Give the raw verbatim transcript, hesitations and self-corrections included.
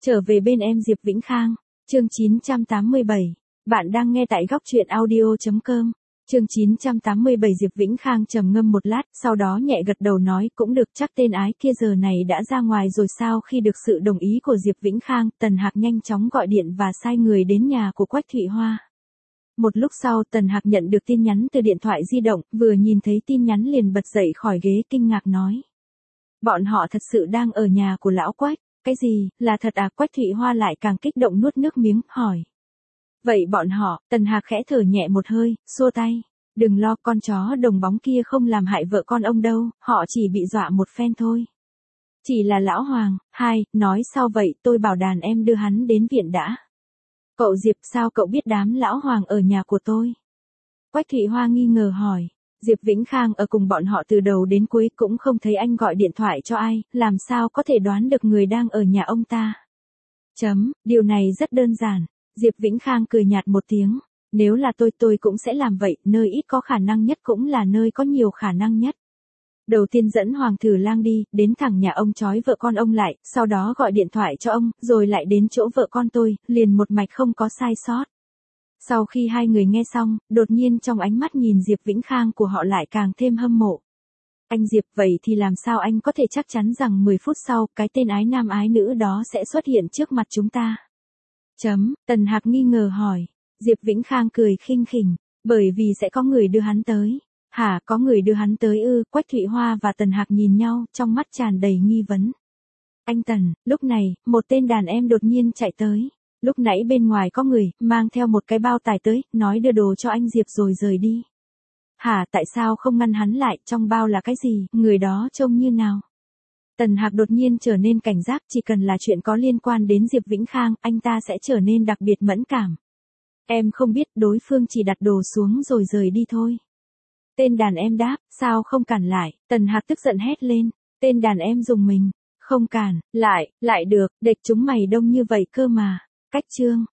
Trở về bên em Diệp Vĩnh Khang, chương chín trăm tám mươi bảy. Bạn đang nghe tại góc truyện audio.com. Chương chín trăm tám mươi bảy. Diệp Vĩnh Khang trầm ngâm một lát, sau đó nhẹ gật đầu nói cũng được, chắc tên ái kia giờ này đã ra ngoài rồi sao. Khi được sự đồng ý của Diệp Vĩnh Khang, Tần Hạc nhanh chóng gọi điện và sai người đến nhà của Quách Thụy Hoa. Một lúc sau Tần Hạc nhận được tin nhắn từ điện thoại di động, vừa nhìn thấy tin nhắn liền bật dậy khỏi ghế kinh ngạc nói. Bọn họ thật sự đang ở nhà của lão Quách. Cái gì, là thật à? Quách Thụy Hoa lại càng kích động nuốt nước miếng, hỏi. Vậy bọn họ, Tần Hạc khẽ thở nhẹ một hơi, xua tay. Đừng lo, con chó đồng bóng kia không làm hại vợ con ông đâu, họ chỉ bị dọa một phen thôi. Chỉ là lão Hoàng. Hai, nói sao vậy, tôi bảo đàn em đưa hắn đến viện đã. Cậu Diệp, sao cậu biết đám lão Hoàng ở nhà của tôi? Quách Thụy Hoa nghi ngờ hỏi. Diệp Vĩnh Khang ở cùng bọn họ từ đầu đến cuối, cũng không thấy anh gọi điện thoại cho ai, làm sao có thể đoán được người đang ở nhà ông ta. Chấm, điều này rất đơn giản. Diệp Vĩnh Khang cười nhạt một tiếng. Nếu là tôi tôi cũng sẽ làm vậy, nơi ít có khả năng nhất cũng là nơi có nhiều khả năng nhất. Đầu tiên dẫn Hoàng Thử Lang đi, đến thẳng nhà ông trói vợ con ông lại, sau đó gọi điện thoại cho ông, rồi lại đến chỗ vợ con tôi, liền một mạch không có sai sót. Sau khi hai người nghe xong, đột nhiên trong ánh mắt nhìn Diệp Vĩnh Khang của họ lại càng thêm hâm mộ. Anh Diệp, vậy thì làm sao anh có thể chắc chắn rằng mười phút sau, cái tên ái nam ái nữ đó sẽ xuất hiện trước mặt chúng ta? Chấm, Tần Hạc nghi ngờ hỏi. Diệp Vĩnh Khang cười khinh khỉnh, bởi vì sẽ có người đưa hắn tới. Hả, có người đưa hắn tới ư? Quách Thụy Hoa và Tần Hạc nhìn nhau, trong mắt tràn đầy nghi vấn. Anh Tần, lúc này, một tên đàn em đột nhiên chạy tới. Lúc nãy bên ngoài có người, mang theo một cái bao tải tới, nói đưa đồ cho anh Diệp rồi rời đi. Hả, tại sao không ngăn hắn lại, trong bao là cái gì, người đó trông như nào? Tần Hạc đột nhiên trở nên cảnh giác, chỉ cần là chuyện có liên quan đến Diệp Vĩnh Khang, anh ta sẽ trở nên đặc biệt mẫn cảm. Em không biết, đối phương chỉ đặt đồ xuống rồi rời đi thôi. Tên đàn em đáp, sao không cản lại? Tần Hạc tức giận hét lên. Tên đàn em dùng mình. Không cản, lại, lại được, địch chúng mày đông như vậy cơ mà. Cách chương.